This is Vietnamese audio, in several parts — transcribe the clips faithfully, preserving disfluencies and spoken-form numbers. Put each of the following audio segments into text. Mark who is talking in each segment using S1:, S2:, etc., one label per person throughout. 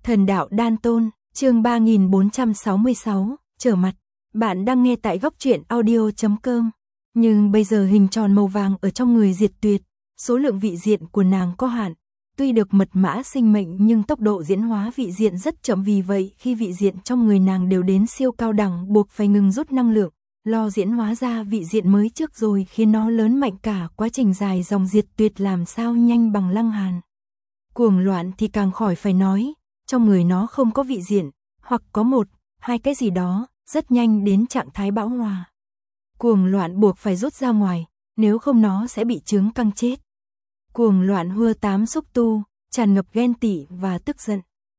S1: Thần đạo đan tôn, chương ba nghìn bốn trăm sáu mươi sáu, trở mặt. Bạn đang nghe tại góc truyện audio chấm com. Nhưng bây giờ hình tròn màu vàng ở trong người Diệt Tuyệt, số lượng vị diện của nàng có hạn. Tuy được mật mã sinh mệnh nhưng tốc độ diễn hóa vị diện rất chậm, vì vậy khi vị diện trong người nàng đều đến siêu cao đẳng buộc phải ngừng rút năng lượng, lo diễn hóa ra vị diện mới trước rồi khiến nó lớn mạnh cả quá trình dài dòng. Diệt Tuyệt làm sao nhanh bằng Lăng Hàn. Cuồng loạn thì càng khỏi phải nói, trong người nó không có vị diện, hoặc có một, hai cái gì đó, rất nhanh đến trạng thái bão hòa. Cuồng loạn buộc phải rút ra ngoài, nếu không nó sẽ bị chướng căng chết. Cuồng loạn hua tám xúc tu, tràn ngập ghen tị và tức giận.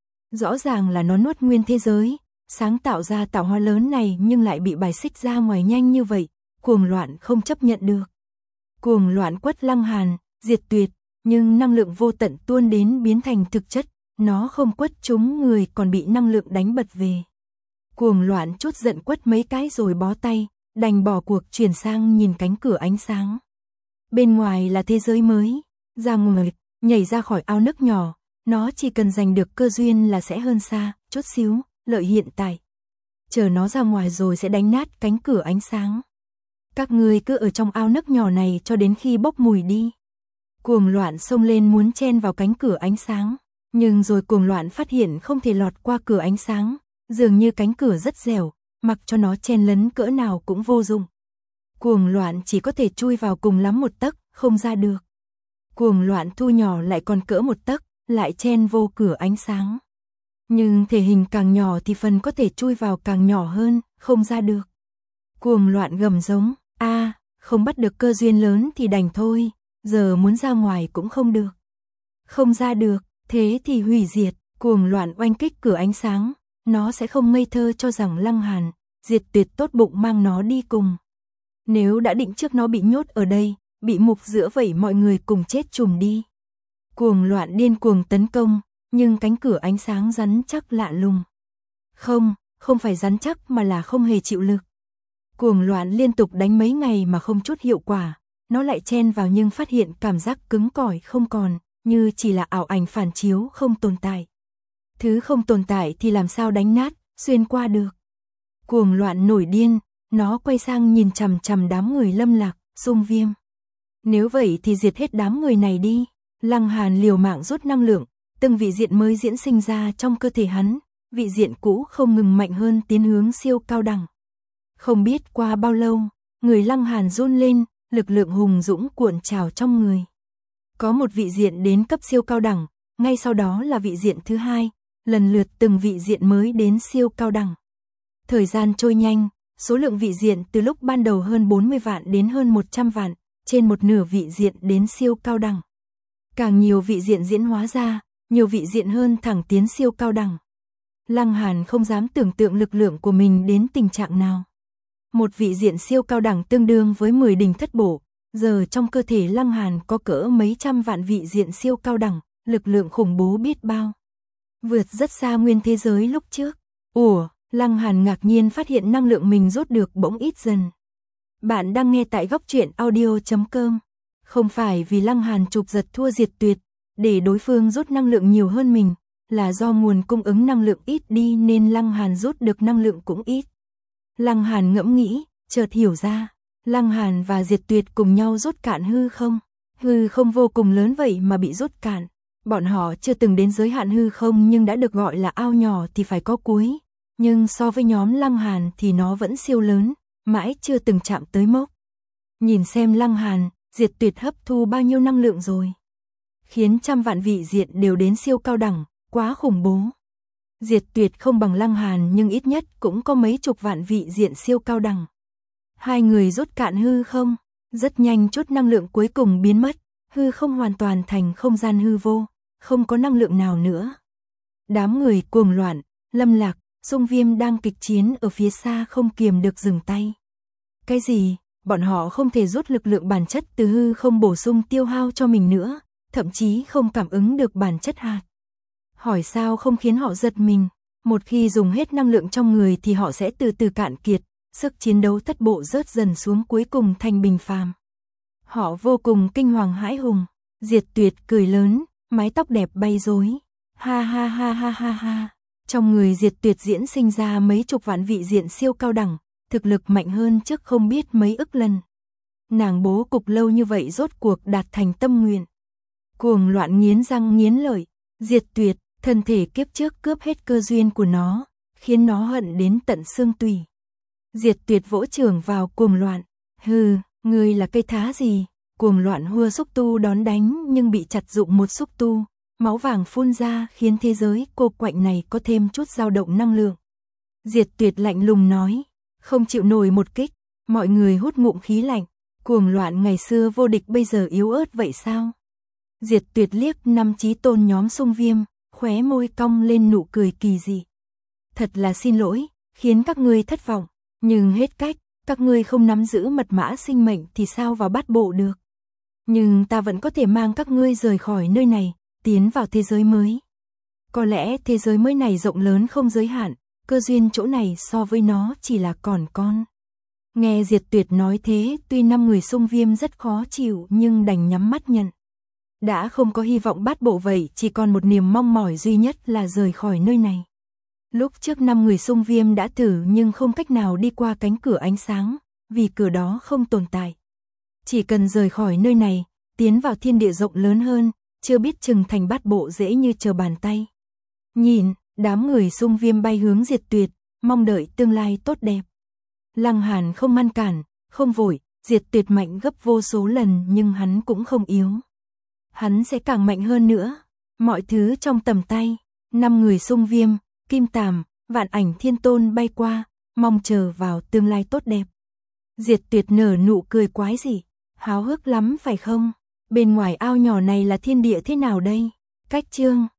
S1: Rõ ràng là nó nuốt nguyên thế giới, sáng tạo ra tạo hóa lớn này nhưng lại bị bài xích ra ngoài nhanh như vậy, cuồng loạn không chấp nhận được. Cuồng loạn quất Lăng Hàn, Diệt Tuyệt, nhưng năng lượng vô tận tuôn đến biến thành thực chất, nó không quất trúng người còn bị năng lượng đánh bật về. Cuồng loạn chút giận quất mấy cái rồi bó tay, đành bỏ cuộc chuyển sang nhìn cánh cửa ánh sáng. Bên ngoài là thế giới mới, ra ngoài, nhảy ra khỏi ao nước nhỏ, nó chỉ cần giành được cơ duyên là sẽ hơn xa, chút xíu, lợi hiện tại. Chờ nó ra ngoài rồi sẽ đánh nát cánh cửa ánh sáng. Các ngươi cứ ở trong ao nước nhỏ này cho đến khi bốc mùi đi. Cuồng loạn xông lên muốn chen vào cánh cửa ánh sáng, nhưng rồi cuồng loạn phát hiện không thể lọt qua cửa ánh sáng, dường như cánh cửa rất dẻo, mặc cho nó chen lấn cỡ nào cũng vô dụng. Cuồng loạn chỉ có thể chui vào cùng lắm một tấc, không ra được. Cuồng loạn thu nhỏ lại còn cỡ một tấc, lại chen vô cửa ánh sáng. Nhưng thể hình càng nhỏ thì phần có thể chui vào càng nhỏ hơn, không ra được. Cuồng loạn gầm giống, a, không bắt được cơ duyên lớn thì đành thôi, giờ muốn ra ngoài cũng không được. Không ra được, thế thì hủy diệt. Cuồng loạn oanh kích cửa ánh sáng, nó sẽ không ngây thơ cho rằng Lăng Hàn, Diệt Tuyệt tốt bụng mang nó đi cùng. Nếu đã định trước nó bị nhốt ở đây, bị mục giữa vậy mọi người cùng chết chùm đi. Cuồng loạn điên cuồng tấn công, nhưng cánh cửa ánh sáng rắn chắc lạ lùng. Không, không phải rắn chắc mà là không hề chịu lực. Cuồng loạn liên tục đánh mấy ngày mà không chút hiệu quả, nó lại chen vào nhưng phát hiện cảm giác cứng cỏi không còn, như chỉ là ảo ảnh phản chiếu không tồn tại. Thứ không tồn tại thì làm sao đánh nát, xuyên qua được. Cuồng loạn nổi điên, nó quay sang nhìn chằm chằm đám người Lâm Lạc, Xung Viêm. Nếu vậy thì diệt hết đám người này đi. Lăng Hàn liều mạng rút năng lượng, từng vị diện mới diễn sinh ra trong cơ thể hắn, vị diện cũ không ngừng mạnh hơn tiến hướng siêu cao đẳng. Không biết qua bao lâu, người Lăng Hàn run lên, lực lượng hùng dũng cuộn trào trong người. Có một vị diện đến cấp siêu cao đẳng, ngay sau đó là vị diện thứ hai, lần lượt từng vị diện mới đến siêu cao đẳng. Thời gian trôi nhanh, số lượng vị diện từ lúc ban đầu hơn bốn mươi vạn đến hơn một trăm vạn, trên một nửa vị diện đến siêu cao đẳng. Càng nhiều vị diện diễn hóa ra, nhiều vị diện hơn thẳng tiến siêu cao đẳng. Lăng Hàn không dám tưởng tượng lực lượng của mình đến tình trạng nào. Một vị diện siêu cao đẳng tương đương với mười đỉnh thất bộ, giờ trong cơ thể Lăng Hàn có cỡ mấy trăm vạn vị diện siêu cao đẳng, lực lượng khủng bố biết bao. Vượt rất xa nguyên thế giới lúc trước. Ủa, Lăng Hàn ngạc nhiên phát hiện năng lượng mình rút được bỗng ít dần. Bạn đang nghe tại góc truyện audio chấm com. Không phải vì Lăng Hàn chụp giật thua Diệt Tuyệt, để đối phương rút năng lượng nhiều hơn mình, là do nguồn cung ứng năng lượng ít đi nên Lăng Hàn rút được năng lượng cũng ít. Lăng Hàn ngẫm nghĩ, chợt hiểu ra, Lăng Hàn và Diệt Tuyệt cùng nhau rút cạn hư không. Hư không vô cùng lớn vậy mà bị rút cạn. Bọn họ chưa từng đến giới hạn hư không nhưng đã được gọi là ao nhỏ thì phải có cuối. Nhưng so với nhóm Lăng Hàn thì nó vẫn siêu lớn, mãi chưa từng chạm tới mốc. Nhìn xem Lăng Hàn, Diệt Tuyệt hấp thu bao nhiêu năng lượng rồi. Khiến trăm vạn vị diện đều đến siêu cao đẳng, quá khủng bố. Diệt Tuyệt không bằng Lăng Hàn nhưng ít nhất cũng có mấy chục vạn vị diện siêu cao đẳng. Hai người rút cạn hư không, rất nhanh chút năng lượng cuối cùng biến mất, hư không hoàn toàn thành không gian hư vô, không có năng lượng nào nữa. Đám người cuồng loạn, Lâm Lạc, Xung Viêm đang kịch chiến ở phía xa không kiềm được dừng tay. Cái gì? Bọn họ không thể rút lực lượng bản chất từ hư không bổ sung tiêu hao cho mình nữa, thậm chí không cảm ứng được bản chất hạt. Hỏi sao không khiến họ giật mình, một khi dùng hết năng lượng trong người thì họ sẽ từ từ cạn kiệt, sức chiến đấu thất bộ rớt dần xuống cuối cùng thành bình phàm. Họ vô cùng kinh hoàng hãi hùng, Diệt Tuyệt cười lớn, mái tóc đẹp bay rối. Ha ha ha ha ha ha. Trong người Diệt Tuyệt diễn sinh ra mấy chục vạn vị diện siêu cao đẳng, thực lực mạnh hơn trước không biết mấy ức lần. Nàng bố cục lâu như vậy rốt cuộc đạt thành tâm nguyện. Cuồng Loạn nghiến răng nghiến lợi, Diệt Tuyệt, thân thể kiếp trước cướp hết cơ duyên của nó, khiến nó hận đến tận xương tủy. Diệt Tuyệt vỗ chưởng vào Cuồng Loạn, hừ, ngươi là cây thá gì? Cuồng Loạn hùa xúc tu đón đánh nhưng bị chặt dụng một xúc tu, máu vàng phun ra khiến thế giới cô quạnh này có thêm chút dao động năng lượng. Diệt Tuyệt lạnh lùng nói, không chịu nổi một kích, mọi người hút ngụm khí lạnh, Cuồng Loạn ngày xưa vô địch bây giờ yếu ớt vậy sao? Diệt Tuyệt liếc năm chí tôn nhóm Xung Viêm, khóe môi cong lên nụ cười kỳ dị. Thật là xin lỗi, khiến các ngươi thất vọng, nhưng hết cách, các ngươi không nắm giữ mật mã sinh mệnh thì sao vào bát bộ được. Nhưng ta vẫn có thể mang các ngươi rời khỏi nơi này, tiến vào thế giới mới. Có lẽ thế giới mới này rộng lớn không giới hạn, cơ duyên chỗ này so với nó chỉ là còn con. Nghe Diệt Tuyệt nói thế, tuy năm người Xung Viêm rất khó chịu nhưng đành nhắm mắt nhận. Đã không có hy vọng bát bộ vậy, chỉ còn một niềm mong mỏi duy nhất là rời khỏi nơi này. Lúc trước năm người Xung Viêm đã thử nhưng không cách nào đi qua cánh cửa ánh sáng, vì cửa đó không tồn tại. Chỉ cần rời khỏi nơi này, tiến vào thiên địa rộng lớn hơn, chưa biết chừng thành bát bộ dễ như trở bàn tay. Nhìn, đám người Xung Viêm bay hướng Diệt Tuyệt, mong đợi tương lai tốt đẹp. Lăng Hàn không ngăn cản, không vội, Diệt Tuyệt mạnh gấp vô số lần nhưng hắn cũng không yếu. Hắn sẽ càng mạnh hơn nữa. Mọi thứ trong tầm tay, năm người Xung Viêm, Kim Tàm, Vạn Ảnh Thiên Tôn bay qua, mong chờ vào tương lai tốt đẹp. Diệt Tuyệt nở nụ cười quái dị, háo hức lắm phải không? Bên ngoài ao nhỏ này là thiên địa thế nào đây? Cách chương